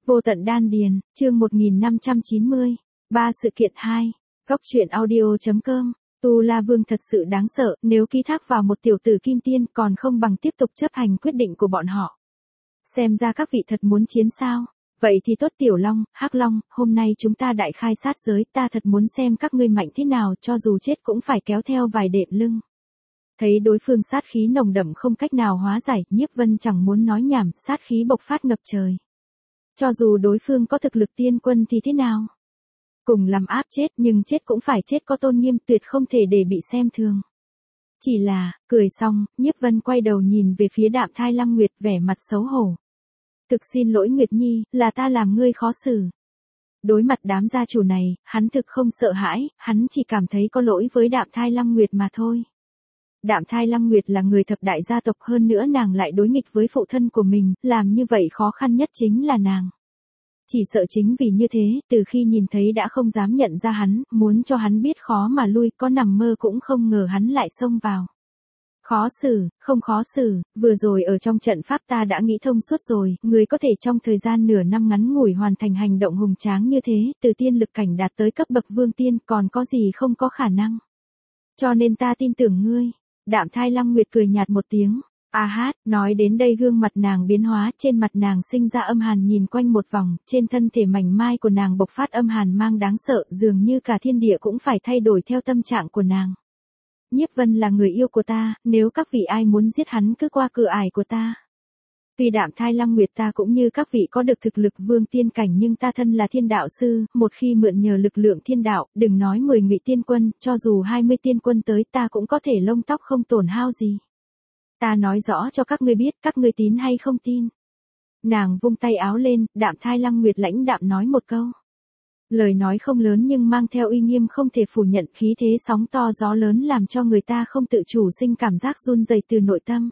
Vô tận đan điền, chương 1590, 3 sự kiện 2, góc truyện audio.com. Tu La Vương thật sự đáng sợ, nếu ký thác vào một tiểu tử kim tiên còn không bằng tiếp tục chấp hành quyết định của bọn họ. Xem ra các vị thật muốn chiến sao? Vậy thì tốt Tiểu Long, Hắc Long, hôm nay chúng ta đại khai sát giới, ta thật muốn xem các ngươi mạnh thế nào, cho dù chết cũng phải kéo theo vài đệm lưng. Thấy đối phương sát khí nồng đậm không cách nào hóa giải, Nhiếp Vân chẳng muốn nói nhảm, sát khí bộc phát ngập trời. Cho dù đối phương có thực lực tiên quân thì thế nào? Cùng làm áp chết nhưng chết cũng phải chết có tôn nghiêm, tuyệt không thể để bị xem thường. Chỉ là, cười xong, Nhiếp Vân quay đầu nhìn về phía Đạm Thai Lăng Nguyệt vẻ mặt xấu hổ. Thực xin lỗi Nguyệt Nhi, là ta làm ngươi khó xử. Đối mặt đám gia chủ này, hắn thực không sợ hãi, hắn chỉ cảm thấy có lỗi với Đạm Thai Lăng Nguyệt mà thôi. Đạm Thai Lăng Nguyệt là người thập đại gia tộc, hơn nữa nàng lại đối nghịch với phụ thân của mình, làm như vậy khó khăn nhất chính là nàng. Chỉ sợ chính vì như thế, từ khi nhìn thấy đã không dám nhận ra hắn, muốn cho hắn biết khó mà lui, có nằm mơ cũng không ngờ hắn lại xông vào. Khó xử, không khó xử, vừa rồi ở trong trận pháp ta đã nghĩ thông suốt rồi, người có thể trong thời gian nửa năm ngắn ngủi hoàn thành hành động hùng tráng như thế, từ tiên lực cảnh đạt tới cấp bậc vương tiên, còn có gì không có khả năng. Cho nên ta tin tưởng ngươi. Đạm Thai Lăng Nguyệt cười nhạt một tiếng. A hát, nói đến đây gương mặt nàng biến hóa, trên mặt nàng sinh ra âm hàn, nhìn quanh một vòng, trên thân thể mảnh mai của nàng bộc phát âm hàn mang đáng sợ, dường như cả thiên địa cũng phải thay đổi theo tâm trạng của nàng. Nhiếp Vân là người yêu của ta, nếu các vị ai muốn giết hắn cứ qua cửa ải của ta. Tuy Đạm Thai Lăng Nguyệt ta cũng như các vị có được thực lực vương tiên cảnh, nhưng ta thân là thiên đạo sư, một khi mượn nhờ lực lượng thiên đạo, đừng nói 10 ngụy tiên quân, cho dù 20 tiên quân tới ta cũng có thể lông tóc không tổn hao gì. Ta nói rõ cho các ngươi biết, các ngươi tín hay không tin. Nàng vung tay áo lên, Đạm Thai Lăng Nguyệt lãnh đạm nói một câu. Lời nói không lớn nhưng mang theo uy nghiêm không thể phủ nhận, khí thế sóng to gió lớn làm cho người ta không tự chủ sinh cảm giác run rẩy từ nội tâm.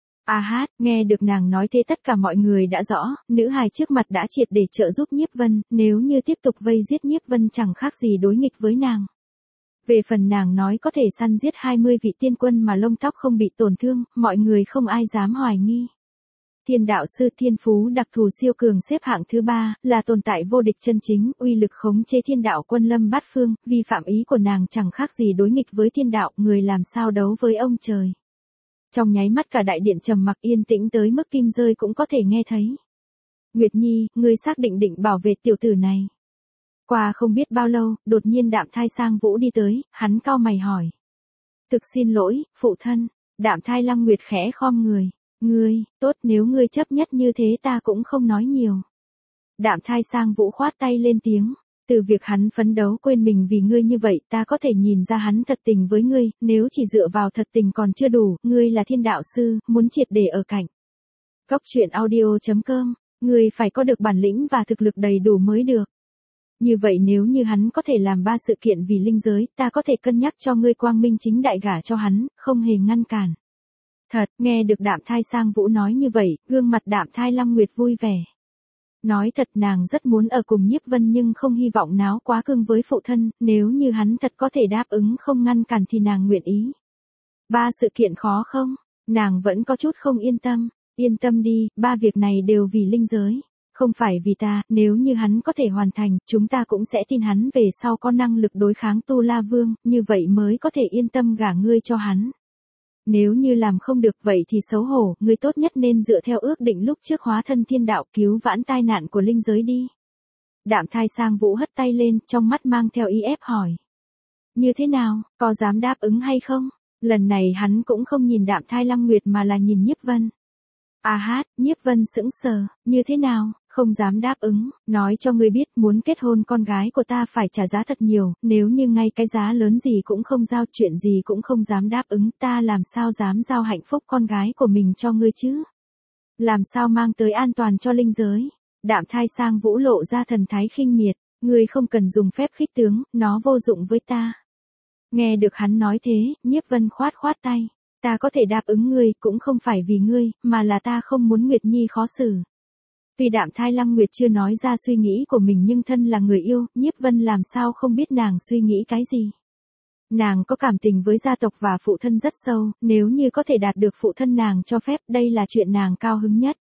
A hát, nghe được nàng nói thế tất cả mọi người đã rõ, nữ hài trước mặt đã triệt để trợ giúp Nhiếp Vân, nếu như tiếp tục vây giết Nhiếp Vân chẳng khác gì đối nghịch với nàng. Về phần nàng nói có thể săn giết 20 vị tiên quân mà lông tóc không bị tổn thương, mọi người không ai dám hoài nghi. Thiên đạo sư thiên phú đặc thù siêu cường xếp hạng thứ 3, là tồn tại vô địch chân chính, uy lực khống chế thiên đạo quân lâm bát phương, vi phạm ý của nàng chẳng khác gì đối nghịch với thiên đạo, người làm sao đấu với ông trời. Trong nháy mắt cả đại điện trầm mặc yên tĩnh tới mức kim rơi cũng có thể nghe thấy. Nguyệt Nhi, ngươi xác định định bảo vệ tiểu tử này. Qua không biết bao lâu, đột nhiên Đạm Thai Sang Vũ đi tới, hắn cau mày hỏi. Thực xin lỗi, phụ thân. Đạm Thai Lăng Nguyệt khẽ khom người. Ngươi, tốt, nếu ngươi chấp nhất như thế ta cũng không nói nhiều. Đạm Thai Sang Vũ khoát tay lên tiếng. Từ việc hắn phấn đấu quên mình vì ngươi như vậy, ta có thể nhìn ra hắn thật tình với ngươi, nếu chỉ dựa vào thật tình còn chưa đủ, ngươi là thiên đạo sư, muốn triệt để ở cạnh. Góc truyện audio.com, ngươi phải có được bản lĩnh và thực lực đầy đủ mới được. Như vậy nếu như hắn có thể làm 3 sự kiện vì linh giới, ta có thể cân nhắc cho ngươi quang minh chính đại gả cho hắn, không hề ngăn cản. Thật, nghe được Đạm Thai Sang Vũ nói như vậy, gương mặt Đạm Thai Lăng Nguyệt vui vẻ. Nói thật nàng rất muốn ở cùng Nhiếp Vân nhưng không hy vọng náo quá cưng với phụ thân, nếu như hắn thật có thể đáp ứng không ngăn cản thì nàng nguyện ý. 3 sự kiện khó không? Nàng vẫn có chút không yên tâm. Yên tâm đi, 3 việc này đều vì linh giới. Không phải vì ta, nếu như hắn có thể hoàn thành, chúng ta cũng sẽ tin hắn về sau có năng lực đối kháng Tu La Vương, như vậy mới có thể yên tâm gả ngươi cho hắn. Nếu như làm không được vậy thì xấu hổ, ngươi tốt nhất nên dựa theo ước định lúc trước hóa thân thiên đạo cứu vãn tai nạn của linh giới đi. Đạm Thai Sang Vũ hất tay lên, trong mắt mang theo ý ép hỏi. Như thế nào, có dám đáp ứng hay không? Lần này hắn cũng không nhìn Đạm Thai Lăng Nguyệt mà là nhìn Nhiếp Vân. A hát, Nhiếp Vân sững sờ, như thế nào, không dám đáp ứng, nói cho ngươi biết muốn kết hôn con gái của ta phải trả giá thật nhiều, nếu như ngay cái giá lớn gì cũng không giao, chuyện gì cũng không dám đáp ứng, ta làm sao dám giao hạnh phúc con gái của mình cho ngươi chứ? Làm sao mang tới an toàn cho linh giới? Đạm Thai Sang Vũ lộ ra thần thái khinh miệt, ngươi không cần dùng phép khích tướng, nó vô dụng với ta. Nghe được hắn nói thế, Nhiếp Vân khoát khoát tay. Ta có thể đáp ứng ngươi, cũng không phải vì ngươi, mà là ta không muốn Nguyệt Nhi khó xử. Tuy Đạm Thai Lăng Nguyệt chưa nói ra suy nghĩ của mình nhưng thân là người yêu, Nhiếp Vân làm sao không biết nàng suy nghĩ cái gì. Nàng có cảm tình với gia tộc và phụ thân rất sâu, nếu như có thể đạt được phụ thân nàng cho phép, đây là chuyện nàng cao hứng nhất.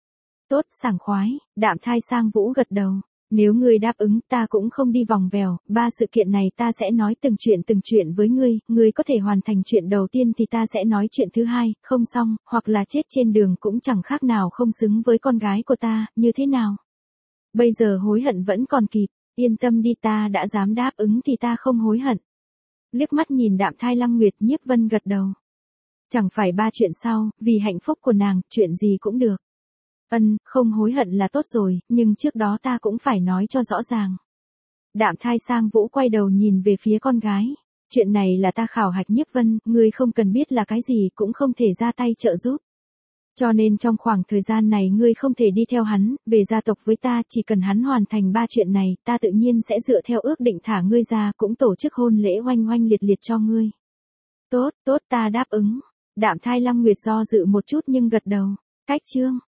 Tốt, sảng khoái, Đạm Thai Sang Vũ gật đầu. Nếu ngươi đáp ứng, ta cũng không đi vòng vèo, 3 sự kiện này ta sẽ nói từng chuyện với ngươi có thể hoàn thành chuyện đầu tiên thì ta sẽ nói chuyện thứ hai, không xong, hoặc là chết trên đường cũng chẳng khác nào không xứng với con gái của ta, như thế nào? Bây giờ hối hận vẫn còn kịp, yên tâm đi, ta đã dám đáp ứng thì ta không hối hận. Liếc mắt nhìn Đạm Thai Lăng Nguyệt, Nhiếp Vân gật đầu. Chẳng phải 3 chuyện sau, vì hạnh phúc của nàng, chuyện gì cũng được. Không hối hận là tốt rồi, nhưng trước đó ta cũng phải nói cho rõ ràng. Đạm Thai Sang Vũ quay đầu nhìn về phía con gái. Chuyện này là ta khảo hạch Nhiếp Vân, ngươi không cần biết là cái gì cũng không thể ra tay trợ giúp. Cho nên trong khoảng thời gian này ngươi không thể đi theo hắn, về gia tộc với ta, chỉ cần hắn hoàn thành 3 chuyện này, ta tự nhiên sẽ dựa theo ước định thả ngươi ra, cũng tổ chức hôn lễ oanh liệt cho ngươi. Tốt, ta đáp ứng. Đạm Thai Lăng Nguyệt do dự một chút nhưng gật đầu. Cách chương